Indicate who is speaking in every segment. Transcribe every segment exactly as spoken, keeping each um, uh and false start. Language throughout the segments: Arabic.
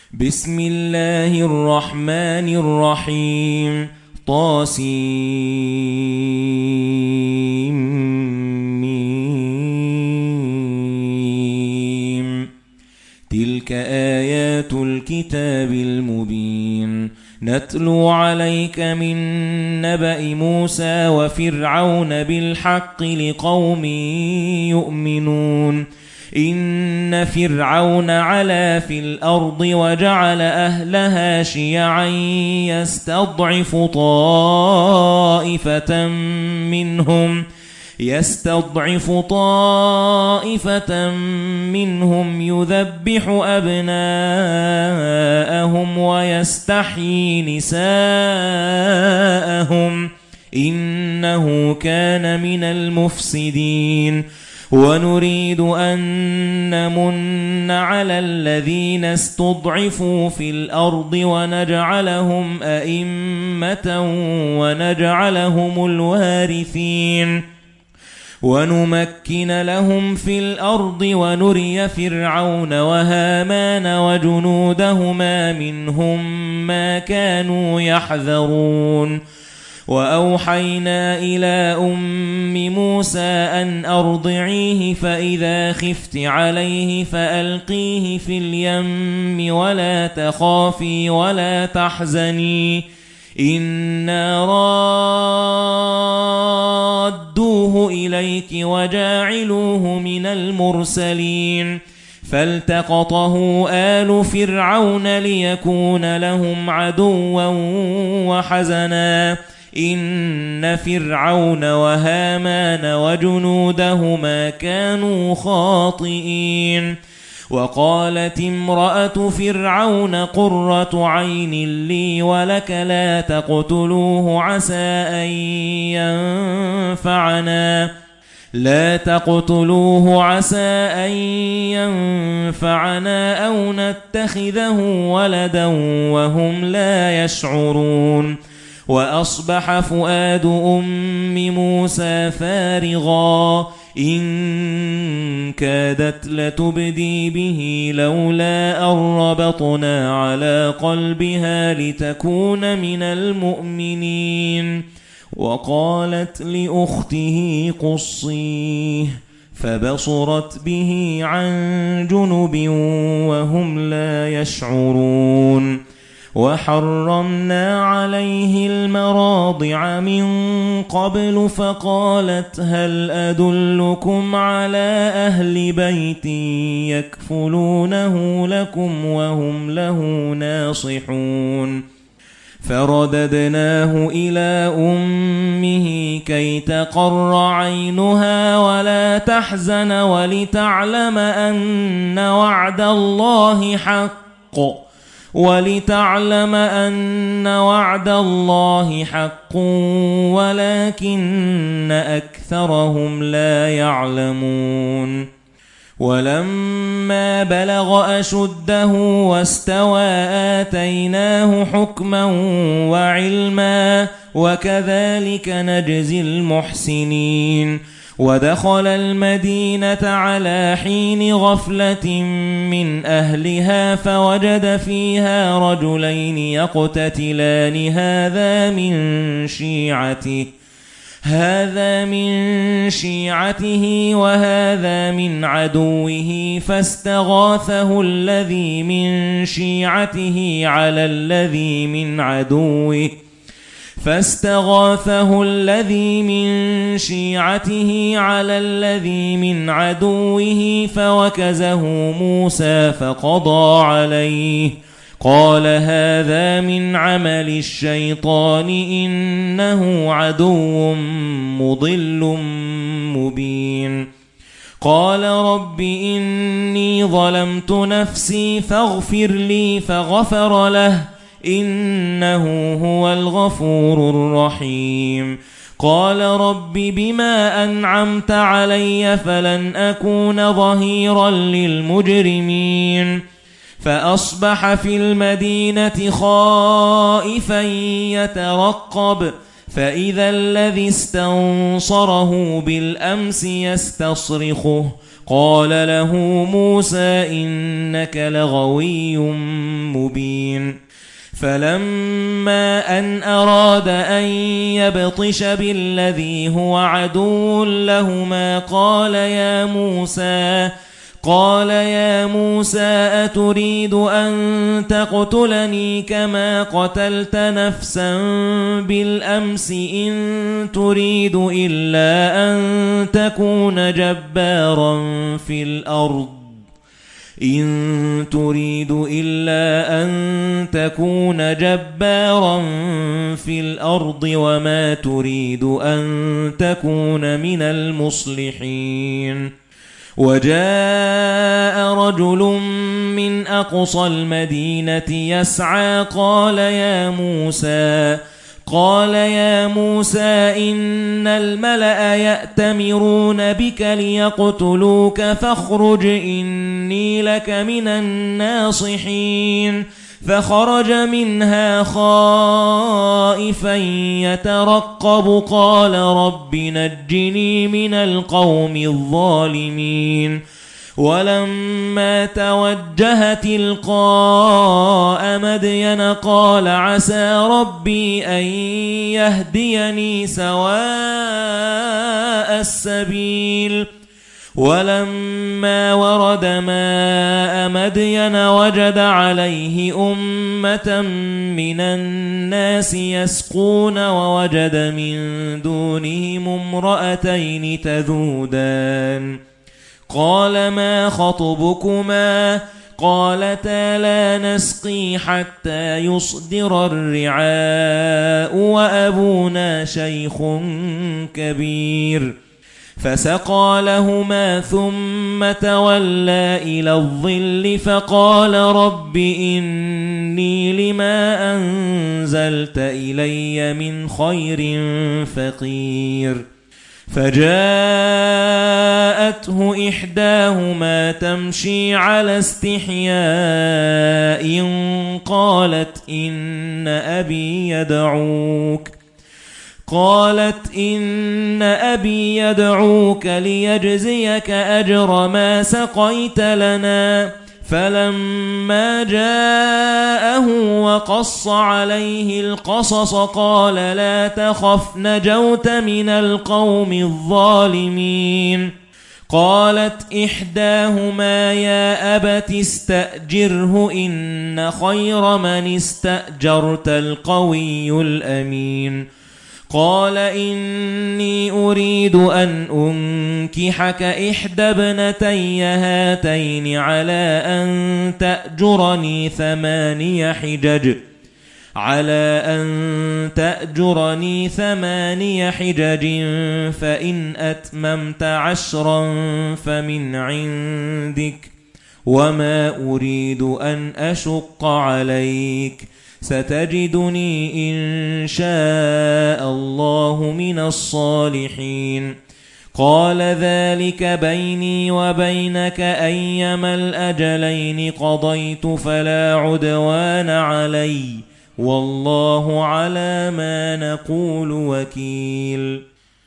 Speaker 1: بسم الله الرحمن الرحيم طاسيم. تلك آيات الكتاب المبين نتلو عليك من نبأ موسى وفرعون بالحق لقوم يؤمنون. إن فرعون علا في الأرض وجعل أهلها شيعا يستضعف طائفة منهم يستضعف طائفة منهم يذبح أبناءهم ويستحيي نساءهم إنه كان من المفسدين. ونريد أن نمن على الذين استضعفوا في الأرض ونجعلهم أئمة ونجعلهم الوارثين ونمكن لهم في الأرض ونري فرعون وهامان وجنودهما منهم ما كانوا يحذرون. وأوحينا إلى أم موسى أن أرضعيه فإذا خفت عليه فألقيه في اليم ولا تخافي ولا تحزني إنا رادوه إليك وجاعلوه من المرسلين. فالتقطه آل فرعون ليكون لهم عدوا وحزنا إن فرعون وهامان وجنودهما كانوا خاطئين. وقالت امرأة فرعون قرة عين لي ولك لا تقتلوه عسى أن ينفعنا لا تقتلوه عسى أن ينفعنا أو نتخذه ولدا وهم لا يشعرون. وأصبح فؤاد أم موسى فارغا إن كادت لتبدي به لولا أن ربطنا على قلبها لتكون من المؤمنين. وقالت لأخته قصيه فبصرت به عن جنب وهم لا يشعرون. وحرمنا عليه المراضع من قبل فقالت هل أدلكم على أهل بيت يكفلونه لكم وهم له ناصحون. فرددناه إلى أمه كي تقر عينها ولا تحزن ولتعلم أن وعد الله حق ولتعلم أن وعد الله حق ولكن أكثرهم لا يعلمون. ولما بلغ أشده واستوى آتيناه حكما وعلما وكذلك نجزي المحسنين. ودخل المدينة على حين غفلة من أهلها فوجد فيها رجلين يقتتلان هذا من شيعته هذا من شيعته وهذا من عدوه فاستغاثه الذي من شيعته على الذي من عدوه فاستغاثه الذي من شيعته على الذي من عدوه فوكزه موسى فقضى عليه قال هذا من عمل الشيطان إنه عدو مضل مبين. قال رب إني ظلمت نفسي فاغفر لي فغفر له إنه هو الغفور الرحيم. قال رب بما أنعمت علي فلن أكون ظهيرا للمجرمين. فأصبح في المدينة خائفا يترقب فإذا الذي استنصره بالأمس يستصرخه قال له موسى إنك لغوي مبين فلما أن أراد أن يبطش بالذي هو عدو لهما قال يا موسى قال يا موسى أتريد أن تقتلني كما قتلت نفسا بالأمس إن تريد إلا أن تكون جبارا في الأرض إن تريد إلا أن تكون جبارا في الأرض وما تريد أن تكون من المصلحين وجاء رجل من أقصى المدينة يسعى قال يا موسى قال يا موسى إن الملأ يأتمرون بك ليقتلوك فاخرج إني لك من الناصحين فخرج منها خائفا يترقب قال رب نجني من القوم الظالمين ولما توجه تلقاء مدين قال عسى ربي أن يهديني سواء السبيل ولما ورد ماء مدين وجد عليه أمة من الناس يسقون ووجد من دونهم امرأتين تذودان قال ما خطبكما قالتا لا نسقي حتى يصدر الرعاء وأبونا شيخ كبير فسقى لهما ثم تولى إلى الظل فقال رب إني لما أنزلت إلي من خير فقير فجاءته إحداهما تمشي على استحياء قالت إن أبي يدعوك قالت إن أبي يدعوك ليجزيك أجر ما سقيت لنا فلما جاءه وقص عليه القصص قال لا تخف نجوت من القوم الظالمين قالت إحداهما يا أبت استأجره إن خير من استأجرت القوي الأمين قال إني أريد أن أنكحك إحدى ابنتي هاتين على أن تأجرني ثماني حجج على أن تأجرني ثماني حجج فإن أتممت عشرا فمن عندك وما أريد أن أشق عليك ستجدني إن شاء الله من الصالحين قال ذلك بيني وبينك أيما الأجلين قضيت فلا عدوان علي والله على ما نقول وكيل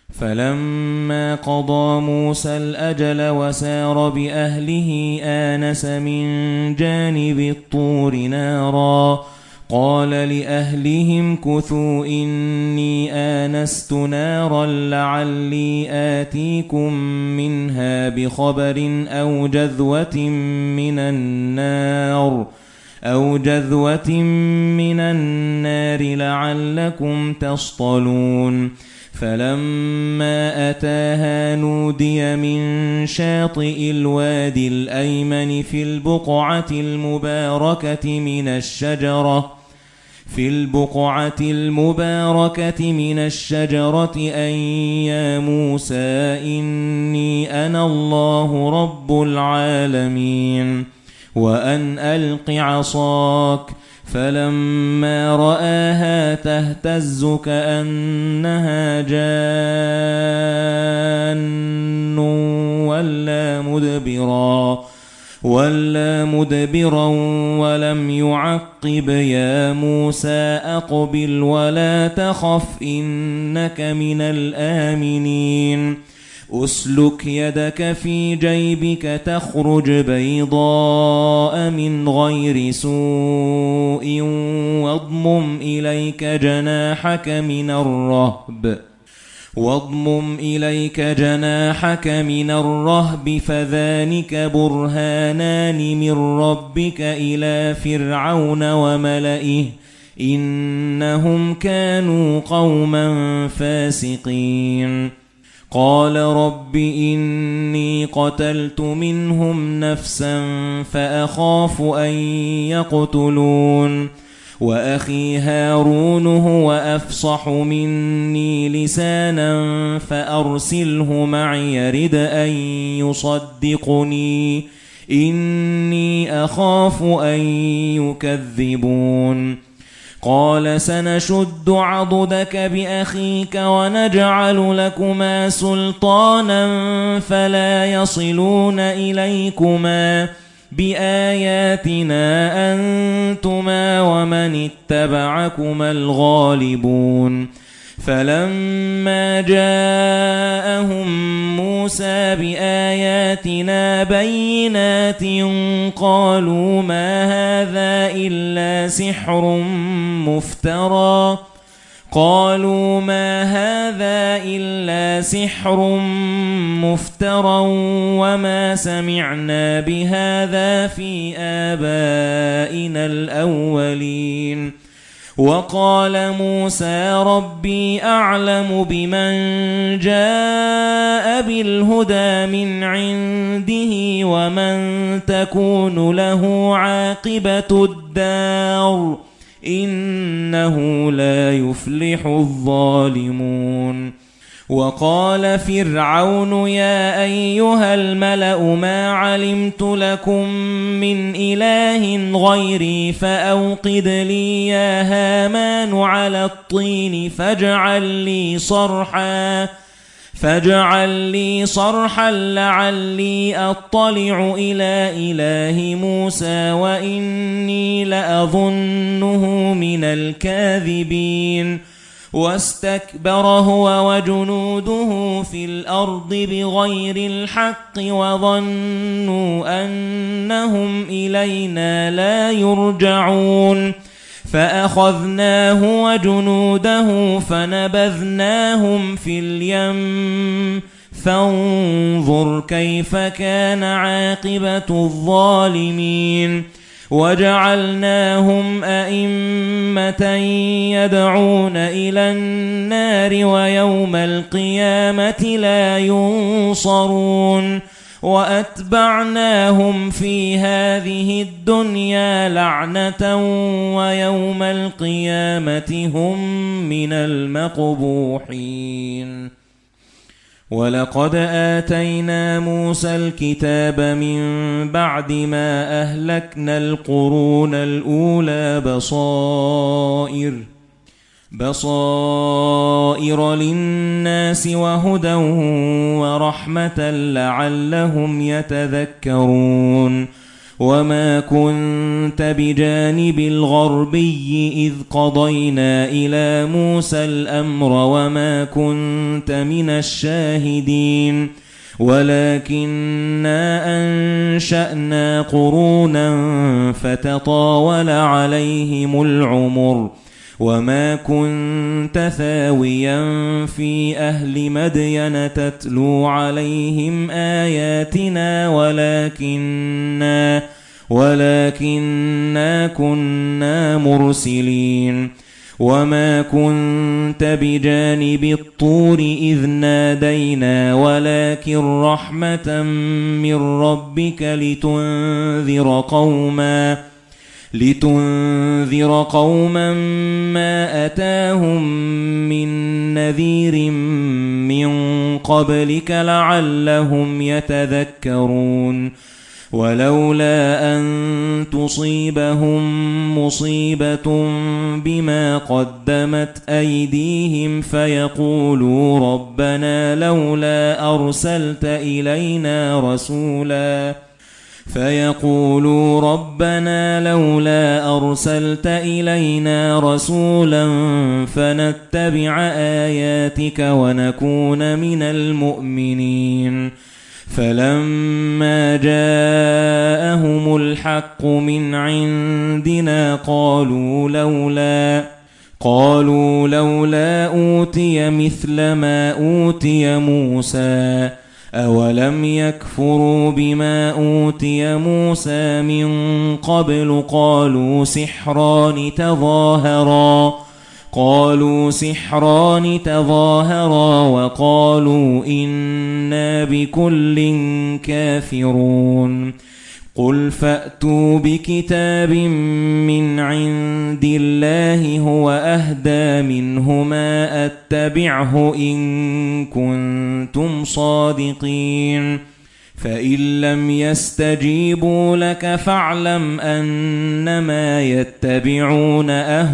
Speaker 1: فلما قضى موسى الأجل وسار بأهله آنس من جانب الطور نارا قال لأهلهم كثوا إني آنست نارا لعلي آتيكم منها بخبر أو جذوة من النار أو جذوة من النار لعلكم تصطلون فلما أتاها نودي من شاطئ الوادي الأيمن في البقعة المباركة من الشجرة في البقعة المباركة من الشجرة أن يا موسى إني أنا الله رب العالمين وأن ألق عصاك فلما رآها تهتز كأنها جان ولا مدبرا ولا مدبرا ولم يعقب يا موسى أقبل ولا تخف إنك من الآمنين أسلك يدك في جيبك تخرج بيضاء من غير سوء واضمم إليك جناحك من الرهب واضمم إليك جناحك من الرهب فذلك برهانان من ربك إلى فرعون وملئه إنهم كانوا قوما فاسقين قال رب إني قتلت منهم نفسا فأخاف أن يقتلون وأخي هارون هو أفصح مني لسانا فأرسله معي يرد أن يصدقني إني أخاف أن يكذبون قال سنشد عضدك بأخيك ونجعل لكما سلطانا فلا يصلون إليكما بآياتنا أنتما ومن اتبعكما الغالبون فلما جاءهم موسى بآياتنا بينات قالوا ما هذا إلا سحر مفترى قالوا ما هذا إلا سحر مفترى وما سمعنا بهذا في آبائنا الأولين وقال موسى ربي أعلم بمن جاء بالهدى من عنده ومن تكون له عاقبة الدار إنه لا يفلح الظالمون وقال فرعون يا أيها الملأ ما علمت لكم من إله غيري فأوقد لي يا هامان على الطين فاجعل لي صرحا فاجعل لي صرحا لعلي أطلع إلى إله موسى وإني لأظنه من الكاذبين واستكبر هو وجنوده في الأرض بغير الحق وظنوا أنهم إلينا لا يرجعون فأخذناه وجنوده فنبذناهم في اليم فانظر كيف كان عاقبة الظالمين وجعلناهم أئمة يدعون إلى النار ويوم القيامة لا ينصرون وأتبعناهم في هذه الدنيا لعنة ويوم القيامة هم من المقبوحين ولقد آتينا موسى الكتاب من بعد ما أهلكنا القرون الأولى بصائر بصائر للناس وهدى ورحمة لعلهم يتذكرون وما كنت بجانب الغربي إذ قضينا إلى موسى الأمر وما كنت من الشاهدين ولكننا أنشأنا قرونا فتطاول عليهم العمر وما كنت ثاويا في أهل مدين تتلو عليهم آياتنا ولكننا ولكننا كنا مرسلين وما كنت بجانب الطور إذ نادينا ولكن رحمة من ربك لتنذر قوما لتنذر قوما ما أتاهم من نذير من قبلك لعلهم يتذكرون ولولا أن تصيبهم مصيبة بما قدمت أيديهم فيقولوا ربنا لولا أرسلت إلينا رسولا فيقولوا ربنا لولا أرسلت إلينا رسولا فنتبع آياتك ونكون من المؤمنين فلما جاءهم الحق من عندنا قالوا لولا قالوا لولا أوتي مثل ما أوتي موسى أولم يكفروا بما أوتي موسى من قبل قالوا سحران تظاهرا قالوا سحران تظاهرا وقالوا إنا بكل كافرون قل فأتوا بكتاب من عند الله هو أهدى منهما أتبعه إن كنتم صادقين فإن لم يستجيبوا لك فاعلم أنما يتبعون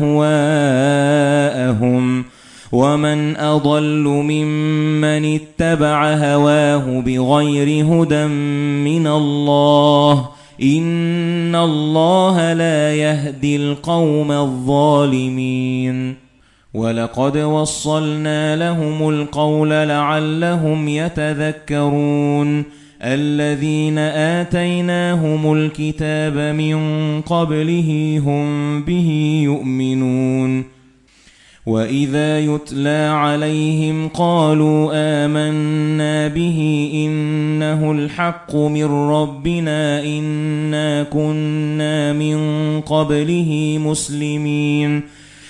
Speaker 1: أهواءهم ومن أضل ممن اتبع هواه بغير هدى من الله إن الله لا يهدي القوم الظالمين ولقد وصلنا لهم القول لعلهم يتذكرون الذين آتيناهم الكتاب من قبله هم به يؤمنون وإذا يتلى عليهم قالوا آمنا به إنه الحق من ربنا إنا كنا من قبله مسلمين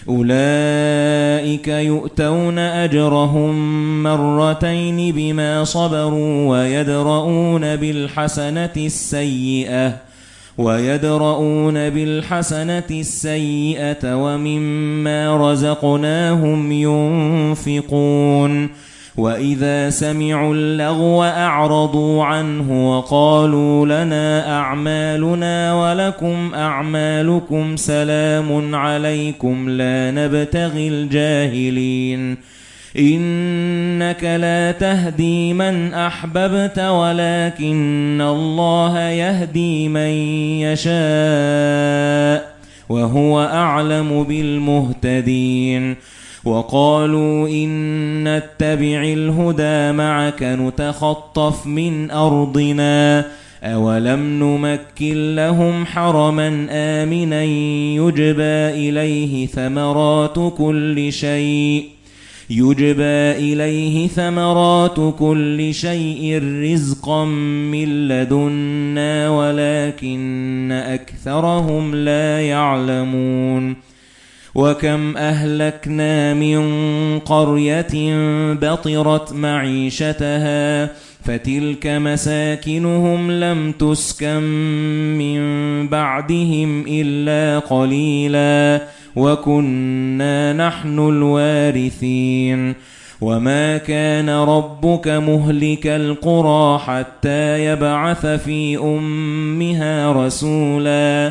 Speaker 1: أولئك يؤتون أجرهم مرتين بما صبروا ويدرؤون بالحسنة السيئة ويدرؤون بالحسنة السيئة ومما رزقناهم ينفقون وإذا سمعوا اللغو أعرضوا عنه وقالوا لنا أعمالنا ولكم أعمالكم سلام عليكم لا نبتغي الجاهلين إنك لا تهدي من أحببت ولكن الله يهدي من يشاء وهو أعلم بالمهتدين وقالوا إن نتبع الهدى معك نتخطف من أرضنا أولم نمكن لهم حرما آمنا يجبى إليه ثمرات كل شيء يجبى إليه ثمرات كل شيء رزقا من لدنا ولكن أكثرهم لا يعلمون وكم أهلكنا من قرية بطرت معيشتها فتلك مساكنهم لم تسكن من بعدهم إلا قليلا وكنا نحن الوارثين وما كان ربك مهلك القرى حتى يبعث في أمها رسولا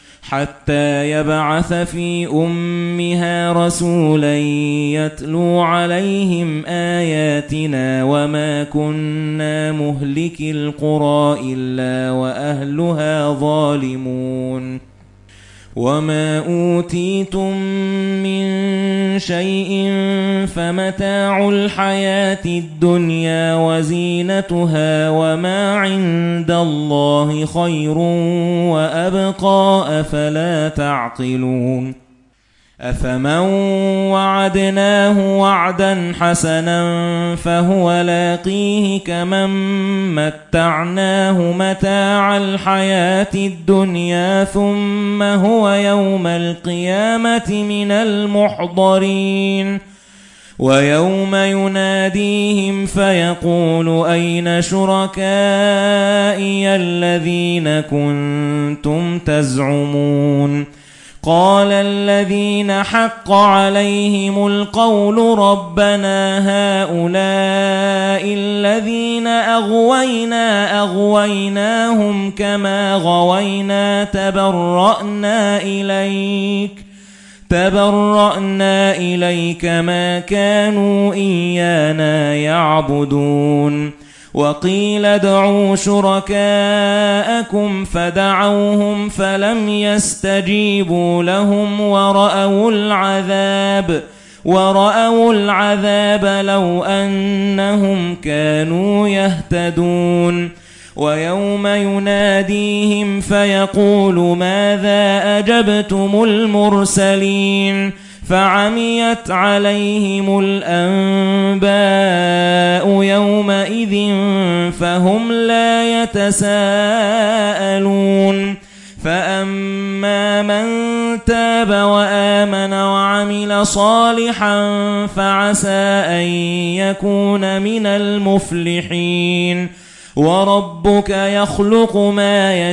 Speaker 1: حتى يبعث في أمها رسولا يتلو عليهم آياتنا وما كنا مهلك القرى إلا وأهلها ظالمون وما أوتيتم من شيء فمتاع الحياة الدنيا وزينتها وما عند الله خير وأبقى أفلا تعقلون أفمن وعدناه وعدا حسنا فهو لاقيه كمن متعناه متاع الحياة الدنيا ثم هو يوم القيامة من المحضرين ويوم يناديهم فيقول أين شركائي الذين كنتم تزعمون قال الذين حق عليهم القول ربنا هؤلاء الذين أغوينا أغويناهم كما غوينا تبرأنا إليك تبرأنا إليك ما كانوا إيانا يعبدون وقيل ادعوا شركاءكم فدعوهم فلم يستجيبوا لهم ورأوا العذاب ورأوا العذاب لو أنهم كانوا يهتدون ويوم يناديهم فيقول ماذا أجبتم المرسلين فعميت عليهم الأنباء يومئذ فهم لا يتساءلون فأما من تاب وآمن وعمل صالحا فعسى أن يكون من المفلحين وربك يخلق ما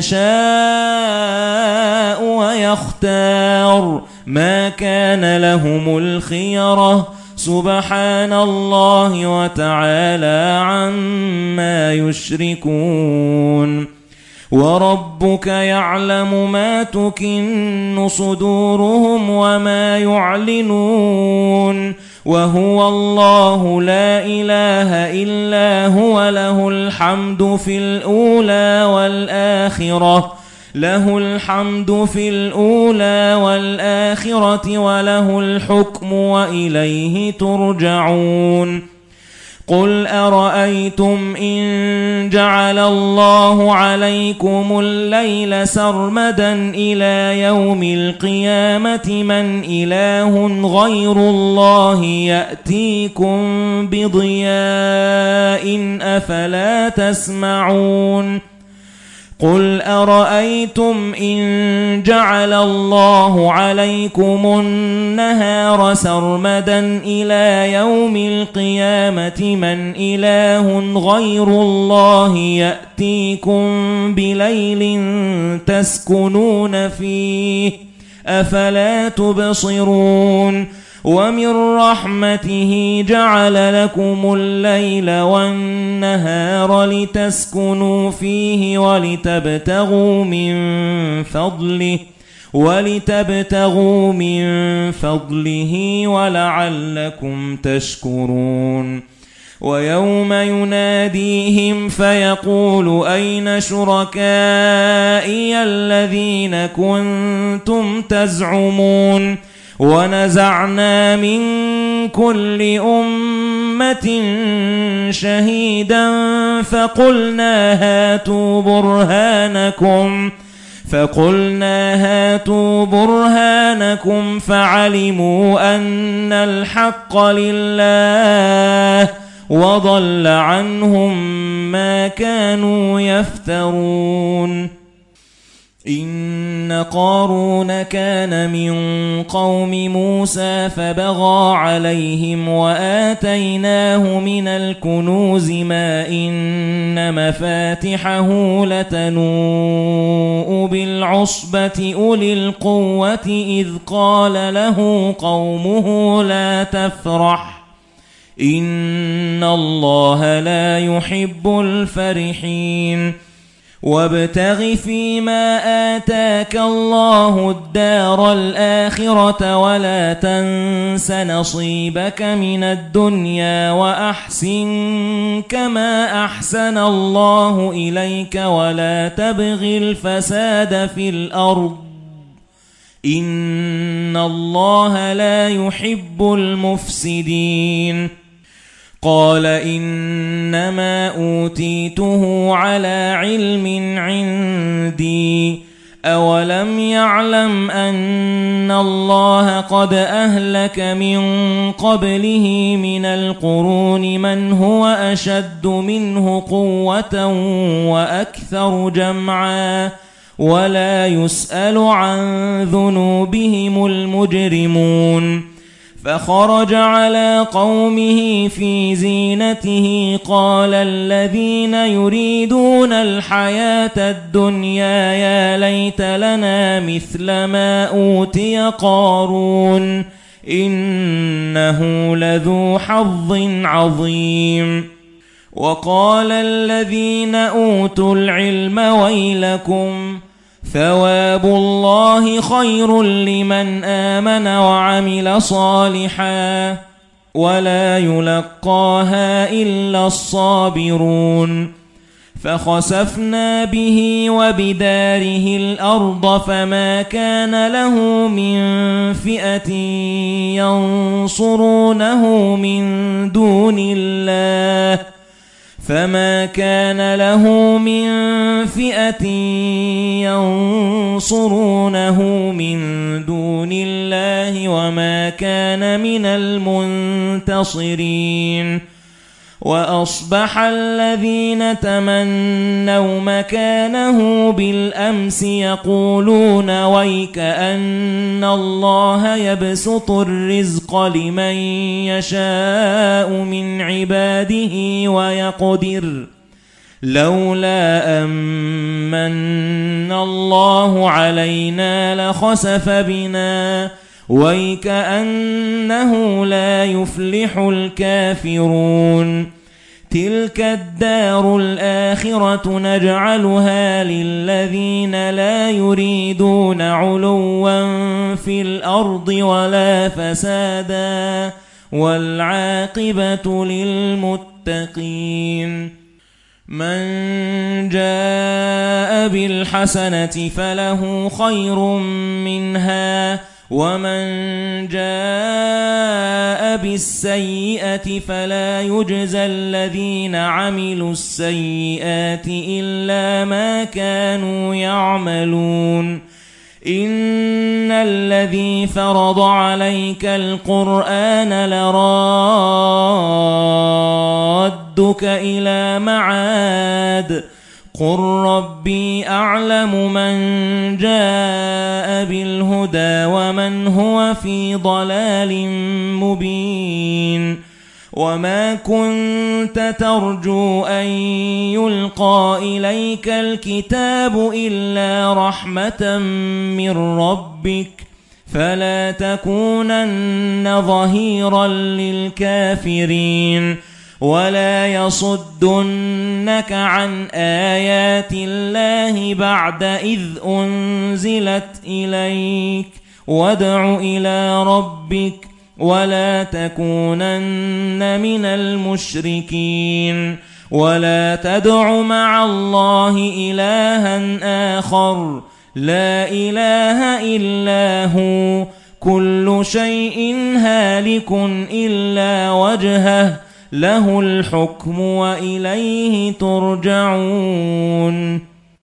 Speaker 1: يشاء ويختار ما كان لهم الخيرة سبحان الله وتعالى عما يشركون وربك يعلم ما تكن صدورهم وما يعلنون وهو الله لا إله إلا هو له الحمد في الأولى والآخرة له الحمد في الأولى والآخرة وله الحكم وإليه ترجعون قل أرأيتم إن جعل الله عليكم الليل سرمدا إلى يوم القيامة من إله غير الله يأتيكم بضياء أفلا تسمعون قل أرأيتم إن جعل الله عليكم النهار سرمدا إلى يوم القيامة من إله غير الله يأتيكم بليل تسكنون فيه أفلا تبصرون ومن رحمته جعل لكم الليل والنهار لتسكنوا فيه ولتبتغوا من فضله ولتبتغوا من فضله ولعلكم تشكرون ويوم يناديهم فيقول أين شركائي الذين كنتم تزعمون ونزعنا من كل أمة شهيدا فقلنا هاتوا برهانكم فقلنا هاتوا برهانكم فعلموا أن الحق لله وضل عنهم ما كانوا يفترون إن قارون كان من قوم موسى فبغى عليهم وآتيناه من الكنوز ما إن مفاتحه لتنوء بالعصبة أولي القوة إذ قال له قومه لا تفرح إن الله لا يحب الفرحين وابتغ فيما آتاك الله الدار الآخرة ولا تنس نصيبك من الدنيا وأحسن كما أحسن الله إليك ولا تبغ الفساد في الأرض إن الله لا يحب المفسدين قال إنما أوتيته على علم عندي أولم يعلم أن الله قد أهلك من قبله من القرون من هو أشد منه قوة وأكثر جمعا ولا يسأل عن ذنوبهم المجرمون فخرج على قومه في زينته قال الذين يريدون الحياة الدنيا يا ليت لنا مثل ما أوتي قارون إنه لذو حظ عظيم وقال الذين أوتوا العلم ويلكم ثواب الله خير لمن آمن وعمل صالحا ولا يلقاها إلا الصابرون فخسفنا به وبداره الأرض فما كان له من فئة ينصرونه من دون الله فما كان له من فئة ينصرونه من دون الله وما كان من المنتصرين وأصبح الذين تمنوا مكانه بالأمس يقولون ويك أن الله يبسط الرزق لمن يشاء من عباده ويقدر لولا أمن الله علينا لخسف بنا ويكأنه لا يفلح الكافرون تلك الدار الآخرة نجعلها للذين لا يريدون علوا في الأرض ولا فسادا والعاقبة للمتقين من جاء بالحسنة فله خير منها ومن جاء بالسيئة فلا يجزى الذين عملوا السيئات إلا ما كانوا يعملون إن الذي فرض عليك القرآن لرادك إلى معاد قل ربي أعلم من جاء بالهدى ومن هو في ضلال مبين وما كنت ترجو أن يلقى إليك الكتاب إلا رحمة من ربك فلا تكونن ظهيرا للكافرين ولا يصدنك عن آيات الله بعد إذ أنزلت إليك وادع إلى ربك ولا تكونن من المشركين ولا تدع مع الله إلها آخر لا إله إلا هو كل شيء هالك إلا وجهه له الحكم وإليه ترجعون